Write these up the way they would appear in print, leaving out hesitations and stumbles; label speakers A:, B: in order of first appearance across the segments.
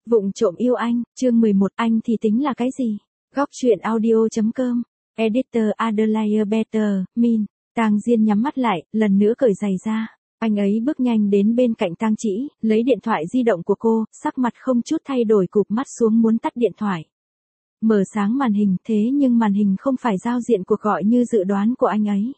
A: Vụng trộm yêu anh, chương 11, anh thì tính là cái gì? Góc truyện audio.com, Editor Adelaide Better, Min. Tang Diên nhắm mắt lại, lần nữa cởi giày ra. Anh ấy bước nhanh đến bên cạnh Tang Chỉ, lấy điện thoại di động của cô, sắc mặt không chút thay đổi cụp mắt xuống muốn tắt điện thoại. Mở sáng màn hình, thế nhưng màn hình không phải giao diện cuộc gọi như dự đoán của anh ấy,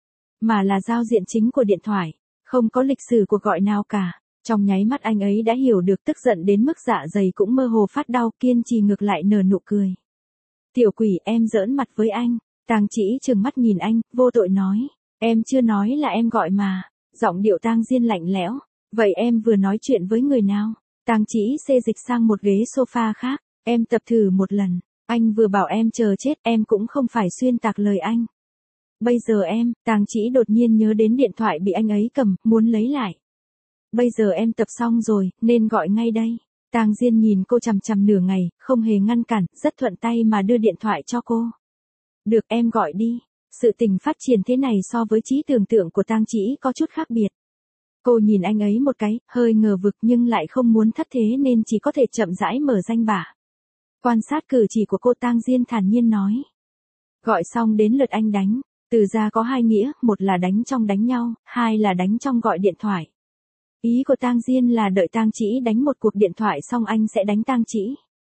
A: mà là giao diện chính của điện thoại, không có lịch sử cuộc gọi nào cả. Trong nháy mắt anh ấy đã hiểu được, tức giận đến mức dạ dày cũng mơ hồ phát đau, kiên trì ngược lại nở nụ cười. Tiểu quỷ, em giỡn mặt với anh. Tang Chỉ trừng mắt nhìn anh, vô tội nói. Em chưa nói là em gọi mà. Giọng điệu Tang Diên lạnh lẽo. Vậy em vừa nói chuyện với người nào? Tang Chỉ xê dịch sang một ghế sofa khác. Em tập thử một lần. Anh vừa bảo em chờ chết, em cũng không phải xuyên tạc lời anh. Bây giờ em, Tang Chỉ đột nhiên nhớ đến điện thoại bị anh ấy cầm, muốn lấy lại. Bây giờ em tập xong rồi, nên gọi ngay đây. Tang Diên nhìn cô chằm chằm nửa ngày, không hề ngăn cản, rất thuận tay mà đưa điện thoại cho cô. Được, em gọi đi. Sự tình phát triển thế này so với trí tưởng tượng của Tang Chỉ có chút khác biệt. Cô nhìn anh ấy một cái, hơi ngờ vực nhưng lại không muốn thất thế nên chỉ có thể chậm rãi mở danh bạ. Quan sát cử chỉ của cô, Tang Diên thản nhiên nói. Gọi xong đến lượt anh đánh. Từ ra có hai nghĩa, một là đánh trong đánh nhau, hai là đánh trong gọi điện thoại. Ý của Tang Diên là đợi Tang Chỉ đánh một cuộc điện thoại xong anh sẽ đánh Tang Chỉ.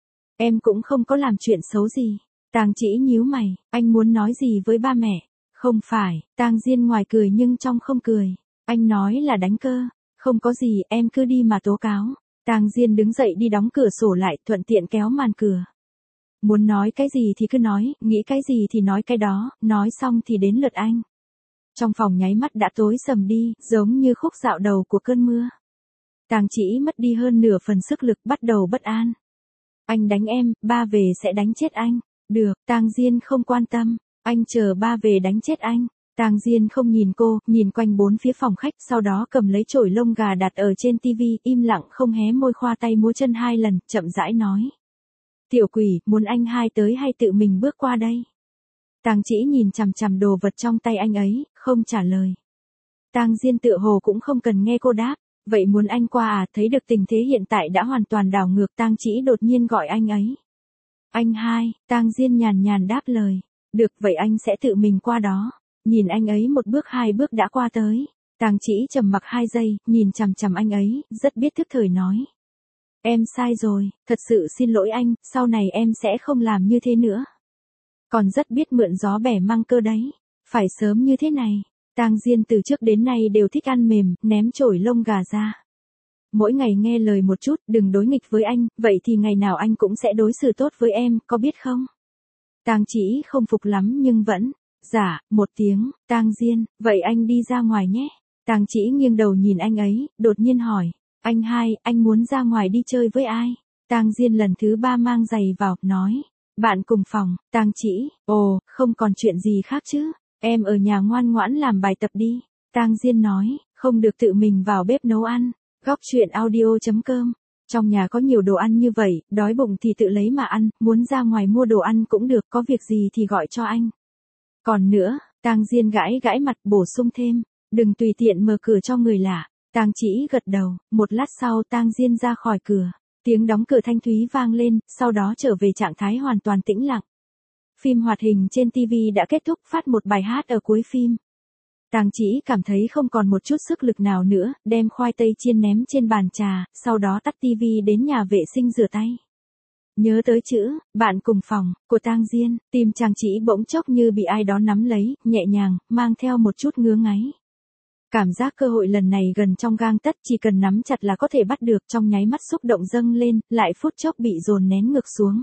A: Em cũng không có làm chuyện xấu gì. Tang Chỉ nhíu mày, anh muốn nói gì với ba mẹ? Không phải, Tang Diên ngoài cười nhưng trong không cười. Anh nói là đánh cơ. Không có gì, em cứ đi mà tố cáo. Tang Diên đứng dậy đi đóng cửa sổ lại, thuận tiện kéo màn cửa. Muốn nói cái gì thì cứ nói, nghĩ cái gì thì nói cái đó, nói xong thì đến lượt anh. Trong phòng nháy mắt đã tối sầm đi, giống như khúc dạo đầu của cơn mưa. Tang Chỉ mất đi hơn nửa phần sức lực, bắt đầu bất an. Anh đánh em, ba về sẽ đánh chết anh. Được, Tang Diên không quan tâm. Anh chờ ba về đánh chết anh. Tang Diên không nhìn cô, nhìn quanh bốn phía phòng khách, sau đó cầm lấy chổi lông gà đặt ở trên tivi, im lặng không hé môi, khoa tay múa chân hai lần, chậm rãi nói. Tiểu quỷ, muốn anh hai tới hay tự mình bước qua đây? Tang Chỉ nhìn chằm chằm đồ vật trong tay anh ấy, không trả lời. Tang Diên tựa hồ cũng không cần nghe cô đáp. Vậy muốn anh qua à? Thấy được tình thế hiện tại đã hoàn toàn đảo ngược, Tang Chỉ đột nhiên gọi anh ấy. Anh hai, Tang Diên nhàn nhàn đáp lời. Được, vậy anh sẽ tự mình qua đó. Nhìn anh ấy một bước hai bước đã qua tới. Tang Chỉ trầm mặc 2 giây, nhìn chằm chằm anh ấy, rất biết thức thời nói. Em sai rồi, thật sự xin lỗi anh, sau này em sẽ không làm như thế nữa. Còn rất biết mượn gió bẻ măng cơ đấy. Phải sớm như thế này. Tang Diên từ trước đến nay đều thích ăn mềm, ném chổi lông gà ra. Mỗi ngày nghe lời một chút, đừng đối nghịch với anh, vậy thì ngày nào anh cũng sẽ đối xử tốt với em, có biết không? Tang Chỉ không phục lắm nhưng vẫn. Dạ, một tiếng. Tang Diên, vậy anh đi ra ngoài nhé. Tang Chỉ nghiêng đầu nhìn anh ấy, đột nhiên hỏi. Anh hai, anh muốn ra ngoài đi chơi với ai? Tang Diên lần thứ 3 mang giày vào, nói. Bạn cùng phòng. Tang Chỉ, ồ, không còn chuyện gì khác chứ? Em ở nhà ngoan ngoãn làm bài tập đi. Tang Diên nói, không được tự mình vào bếp nấu ăn. Góc truyện audio.com. Trong nhà có nhiều đồ ăn như vậy, đói bụng thì tự lấy mà ăn, muốn ra ngoài mua đồ ăn cũng được, có việc gì thì gọi cho anh. Còn nữa, Tang Diên gãi gãi mặt, bổ sung thêm, đừng tùy tiện mở cửa cho người lạ. Tang Chỉ gật đầu, một lát sau Tang Diên ra khỏi cửa, tiếng đóng cửa thanh thúy vang lên, sau đó trở về trạng thái hoàn toàn tĩnh lặng. Phim hoạt hình trên TV đã kết thúc, phát một bài hát ở cuối phim. Tang Chỉ cảm thấy không còn một chút sức lực nào nữa, đem khoai tây chiên ném trên bàn trà, sau đó tắt TV đến nhà vệ sinh rửa tay. Nhớ tới chữ, bạn cùng phòng, của Tang Diên, tim Tang Chỉ bỗng chốc như bị ai đó nắm lấy, nhẹ nhàng, mang theo một chút ngứa ngáy. Cảm giác cơ hội lần này gần trong gang tấc, chỉ cần nắm chặt là có thể bắt được, trong nháy mắt xúc động dâng lên, lại phút chốc bị dồn nén ngược xuống.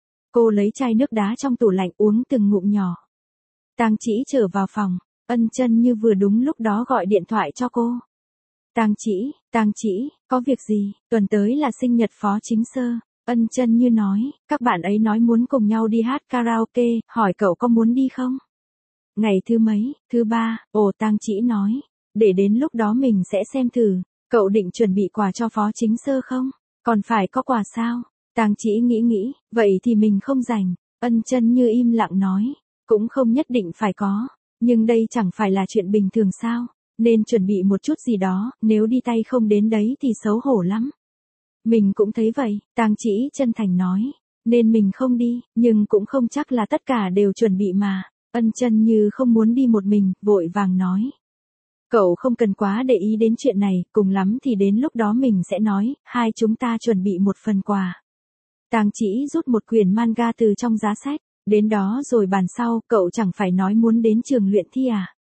A: Cô lấy chai nước đá trong tủ lạnh uống từng ngụm nhỏ. Tang Chỉ trở vào phòng, Ân Chân Như vừa đúng lúc đó gọi điện thoại cho cô. Tang Chỉ, có việc gì? Tuần tới là sinh nhật Phó Chính Sơ. Ân Chân Như nói, các bạn ấy nói muốn cùng nhau đi hát karaoke, hỏi cậu có muốn đi không? Ngày thứ mấy? Thứ 3, ồ, Tang Chỉ nói, để đến lúc đó mình sẽ xem thử. Cậu định chuẩn bị quà cho Phó Chính Sơ không? Còn phải có quà sao? Tang Chỉ nghĩ, vậy thì mình không rảnh. Ân Chân Như im lặng nói, cũng không nhất định phải có, nhưng đây chẳng phải là chuyện bình thường sao? Nên chuẩn bị một chút gì đó, nếu đi tay không đến đấy thì xấu hổ lắm. Mình cũng thấy vậy, Tang Chỉ chân thành nói. Nên mình không đi, nhưng cũng không chắc là tất cả đều chuẩn bị mà. Ân Chân Như không muốn đi một mình, vội vàng nói. Cậu không cần quá để ý đến chuyện này, cùng lắm thì đến lúc đó mình sẽ nói, hai chúng ta chuẩn bị một phần quà. Tang Chỉ rút một quyển manga từ trong giá sách, đến đó rồi bàn sau, cậu chẳng phải nói muốn đến trường luyện thi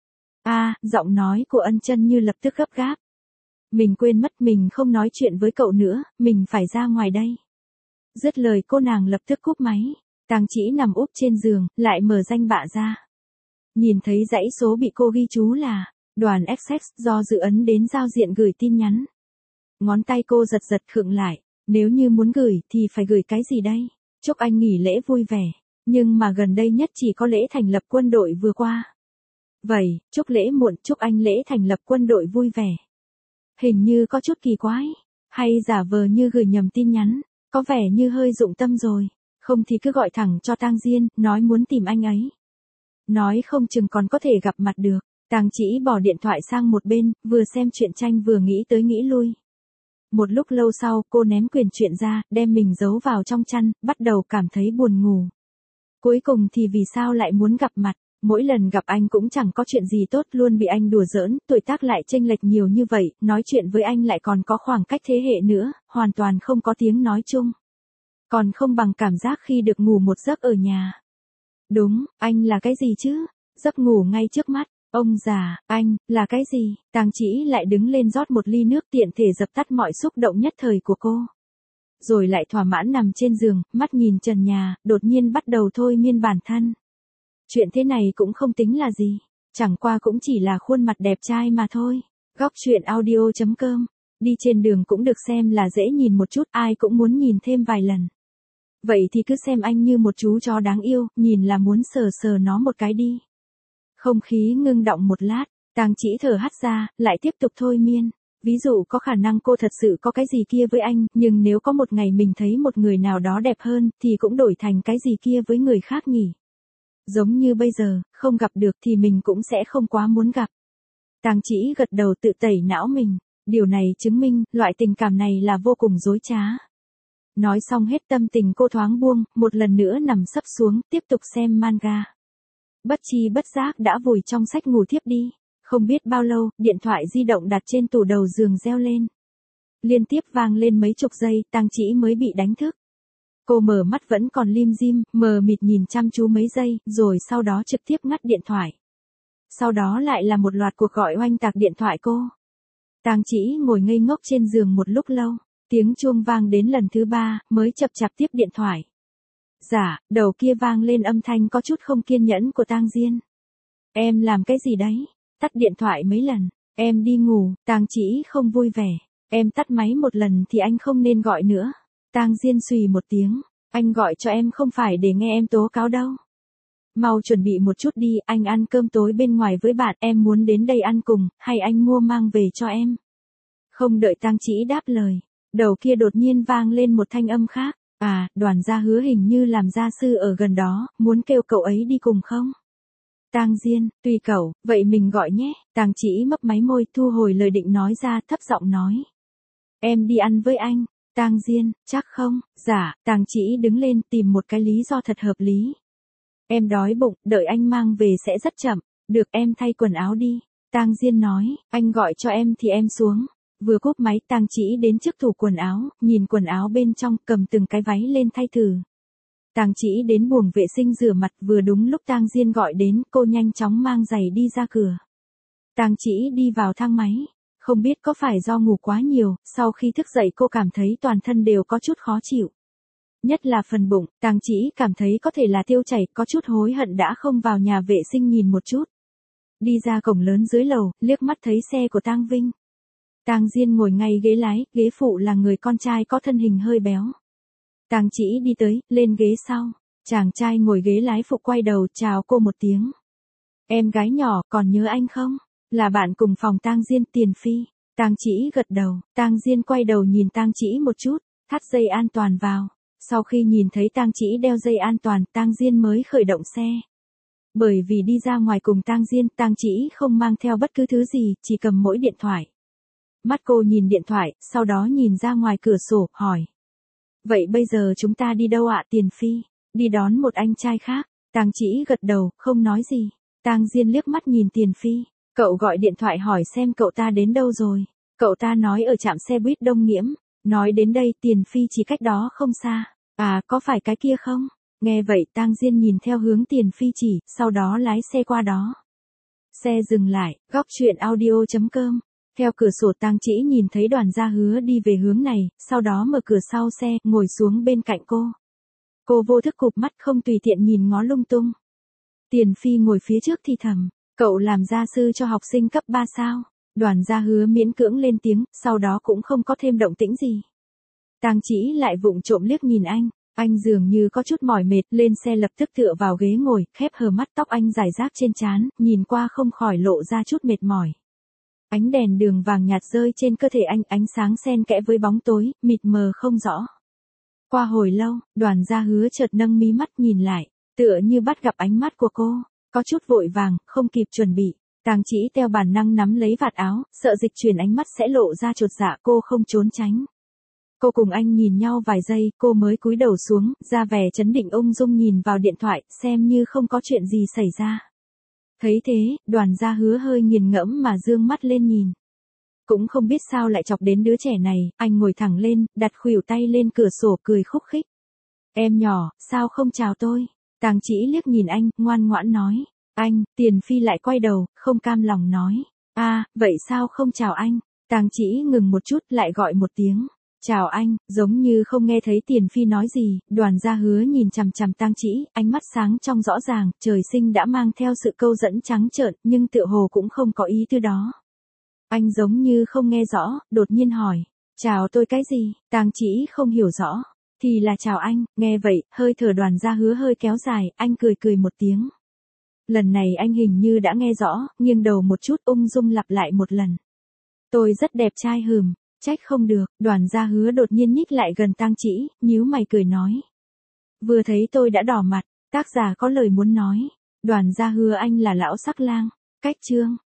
A: à? Giọng nói của Ân Chân Như lập tức gấp gáp. Mình quên mất mình không nói chuyện với cậu nữa, mình phải ra ngoài đây. Dứt lời cô nàng lập tức cúp máy. Tang Chỉ nằm úp trên giường, lại mở danh bạ ra. Nhìn thấy dãy số bị cô ghi chú là Đoàn XX, do dự ấn đến giao diện gửi tin nhắn. Ngón tay cô giật giật khựng lại, nếu như muốn gửi thì phải gửi cái gì đây? Chúc anh nghỉ lễ vui vẻ, nhưng mà gần đây nhất chỉ có lễ thành lập quân đội vừa qua. Vậy, chúc lễ muộn, chúc anh lễ thành lập quân đội vui vẻ. Hình như có chút kỳ quái, hay giả vờ như gửi nhầm tin nhắn, có vẻ như hơi dụng tâm rồi, không thì cứ gọi thẳng cho Tang Diên, nói muốn tìm anh ấy. Nói không chừng còn có thể gặp mặt được. Tang Chỉ bỏ điện thoại sang một bên, vừa xem truyện tranh vừa nghĩ tới nghĩ lui. Một lúc lâu sau, cô ném quyển truyện ra, đem mình giấu vào trong chăn, bắt đầu cảm thấy buồn ngủ. Cuối cùng thì vì sao lại muốn gặp mặt? Mỗi lần gặp anh cũng chẳng có chuyện gì tốt, luôn bị anh đùa giỡn, tuổi tác lại chênh lệch nhiều như vậy, nói chuyện với anh lại còn có khoảng cách thế hệ nữa, hoàn toàn không có tiếng nói chung. Còn không bằng cảm giác khi được ngủ một giấc ở nhà. Đúng, anh là cái gì chứ? Giấc ngủ ngay trước mắt. Ông già, anh, là cái gì? Tang Chỉ lại đứng lên rót một ly nước, tiện thể dập tắt mọi xúc động nhất thời của cô. Rồi lại thỏa mãn nằm trên giường, mắt nhìn trần nhà, đột nhiên bắt đầu thôi miên bản thân. Chuyện thế này cũng không tính là gì, chẳng qua cũng chỉ là khuôn mặt đẹp trai mà thôi. Góc truyện audio.com, đi trên đường cũng được xem là dễ nhìn một chút, ai cũng muốn nhìn thêm vài lần. Vậy thì cứ xem anh như một chú chó đáng yêu, nhìn là muốn sờ sờ nó một cái đi. Không khí ngưng động một lát, Tang Chỉ thở hắt ra, lại tiếp tục thôi miên. Ví dụ có khả năng cô thật sự có cái gì kia với anh, nhưng nếu có một ngày mình thấy một người nào đó đẹp hơn, thì cũng đổi thành cái gì kia với người khác nhỉ. Giống như bây giờ, không gặp được thì mình cũng sẽ không quá muốn gặp. Tang Chỉ gật đầu tự tẩy não mình, điều này chứng minh, loại tình cảm này là vô cùng dối trá. Nói xong hết tâm tình cô thoáng buông, một lần nữa nằm sấp xuống, tiếp tục xem manga. Bất chi bất giác đã vùi trong sách ngủ thiếp đi. Không biết bao lâu, điện thoại di động đặt trên tủ đầu giường reo lên. Liên tiếp vang lên mấy chục giây, Tang Chỉ mới bị đánh thức. Cô mở mắt vẫn còn lim dim, mờ mịt nhìn chăm chú mấy giây, rồi sau đó trực tiếp ngắt điện thoại. Sau đó lại là một loạt cuộc gọi oanh tạc điện thoại cô. Tang Chỉ ngồi ngây ngốc trên giường một lúc lâu, tiếng chuông vang đến lần thứ 3, mới chập chạp tiếp điện thoại. Dạ, đầu kia vang lên âm thanh có chút không kiên nhẫn của Tang Diên. Em làm cái gì đấy? Tắt điện thoại mấy lần, em đi ngủ. Tang Chỉ không vui vẻ. Em tắt máy một lần thì anh không nên gọi nữa. Tang Diên xùy một tiếng, anh gọi cho em không phải để nghe em tố cáo đâu. Mau chuẩn bị một chút đi, anh ăn cơm tối bên ngoài với bạn, em muốn đến đây ăn cùng, hay anh mua mang về cho em? Không đợi Tang Chỉ đáp lời, đầu kia đột nhiên vang lên một thanh âm khác. À, Đoàn gia Hứa hình như làm gia sư ở gần đó, muốn kêu cậu ấy đi cùng không? Tang Diên, tùy cậu, vậy mình gọi nhé. Tang Chỉ mấp máy môi, thu hồi lời định nói ra, thấp giọng nói. Em đi ăn với anh. Tang Diên, chắc không? Dạ. Tang Chỉ đứng lên tìm một cái lý do thật hợp lý. Em đói bụng, đợi anh mang về sẽ rất chậm. Được, em thay quần áo đi. Tang Diên nói, anh gọi cho em thì em xuống. Vừa cúp máy, Tang Chỉ đến trước tủ quần áo, nhìn quần áo bên trong, cầm từng cái váy lên thay thử. Tang Chỉ đến buồng vệ sinh rửa mặt, vừa đúng lúc Tang Diên gọi đến, cô nhanh chóng mang giày đi ra cửa. Tang Chỉ đi vào thang máy, không biết có phải do ngủ quá nhiều, sau khi thức dậy cô cảm thấy toàn thân đều có chút khó chịu. Nhất là phần bụng, Tang Chỉ cảm thấy có thể là tiêu chảy, có chút hối hận đã không vào nhà vệ sinh nhìn một chút. Đi ra cổng lớn dưới lầu, liếc mắt thấy xe của Tang Vinh. Tang Diên ngồi ngay ghế lái, ghế phụ là người con trai có thân hình hơi béo. Tang Chỉ đi tới, lên ghế sau. Chàng trai ngồi ghế lái phụ quay đầu chào cô một tiếng. Em gái nhỏ, còn nhớ anh không? Là bạn cùng phòng Tang Diên, Tiền Phi. Tang Chỉ gật đầu, Tang Diên quay đầu nhìn Tang Chỉ một chút, thắt dây an toàn vào. Sau khi nhìn thấy Tang Chỉ đeo dây an toàn, Tang Diên mới khởi động xe. Bởi vì đi ra ngoài cùng Tang Diên, Tang Chỉ không mang theo bất cứ thứ gì, chỉ cầm mỗi điện thoại. mắt cô nhìn điện thoại, sau đó nhìn ra ngoài cửa sổ, hỏi. Vậy bây giờ chúng ta đi đâu ạ Tiền Phi? Đi đón một anh trai khác. Tang Chỉ gật đầu, không nói gì. Tang Diên liếc mắt nhìn Tiền Phi. Cậu gọi điện thoại hỏi xem cậu ta đến đâu rồi. Cậu ta nói ở trạm xe buýt Đông Nghiễm. Nói đến đây Tiền Phi chỉ cách đó không xa. À, có phải cái kia không? Nghe vậy Tang Diên nhìn theo hướng Tiền Phi chỉ, sau đó lái xe qua đó. Xe dừng lại, góc chuyện audio.com. Theo cửa sổ Tang Chỉ nhìn thấy Đoàn Gia Hứa đi về hướng này, sau đó mở cửa sau xe, ngồi xuống bên cạnh cô. Cô vô thức cụp mắt không tùy tiện nhìn ngó lung tung. Tiền Phi ngồi phía trước thì thầm, cậu làm gia sư cho học sinh cấp 3 sao? Đoàn Gia Hứa miễn cưỡng lên tiếng, sau đó cũng không có thêm động tĩnh gì. Tang Chỉ lại vụng trộm liếc nhìn anh dường như có chút mỏi mệt, lên xe lập tức tựa vào ghế ngồi, khép hờ mắt, tóc anh rải rác trên trán, nhìn qua không khỏi lộ ra chút mệt mỏi. Ánh đèn đường vàng nhạt rơi trên cơ thể anh, ánh sáng xen kẽ với bóng tối, mịt mờ không rõ. Qua hồi lâu, Đoàn Gia Hứa chợt nâng mí mắt nhìn lại, tựa như bắt gặp ánh mắt của cô, có chút vội vàng, không kịp chuẩn bị. Tang Chỉ theo bản năng nắm lấy vạt áo, sợ dịch chuyển ánh mắt sẽ lộ ra chột dạ, cô không trốn tránh. Cô cùng anh nhìn nhau vài giây, cô mới cúi đầu xuống, ra vẻ trấn định ung dung nhìn vào điện thoại, xem như không có chuyện gì xảy ra. Thấy thế, Đoàn Gia Hứa hơi nghiền ngẫm mà dương mắt lên nhìn. Cũng không biết sao lại chọc đến đứa trẻ này, anh ngồi thẳng lên, đặt khuỷu tay lên cửa sổ cười khúc khích. Em nhỏ, sao không chào tôi? Tang Chỉ liếc nhìn anh, ngoan ngoãn nói. Anh, Tiền Phi lại quay đầu, không cam lòng nói. À, vậy sao không chào anh? Tang Chỉ ngừng một chút, lại gọi một tiếng. Chào anh, giống như không nghe thấy Tiền Phi nói gì, Đoàn Gia Hứa nhìn chằm chằm Tang Chỉ, ánh mắt sáng trong rõ ràng, trời sinh đã mang theo sự câu dẫn trắng trợn, nhưng tựa hồ cũng không có ý tư đó. Anh giống như không nghe rõ, đột nhiên hỏi, chào tôi cái gì? Tang Chỉ không hiểu rõ, thì là chào anh, nghe vậy, hơi thở Đoàn Gia Hứa hơi kéo dài, anh cười cười một tiếng. Lần này anh hình như đã nghe rõ, nghiêng đầu một chút ung dung lặp lại một lần. Tôi rất đẹp trai hừm. Trách không được, Đoàn Gia Hứa đột nhiên nhích lại gần Tang Chỉ, nhíu mày cười nói. Vừa thấy tôi đã đỏ mặt, tác giả có lời muốn nói. Đoàn Gia Hứa anh là lão sắc lang. Cách chương.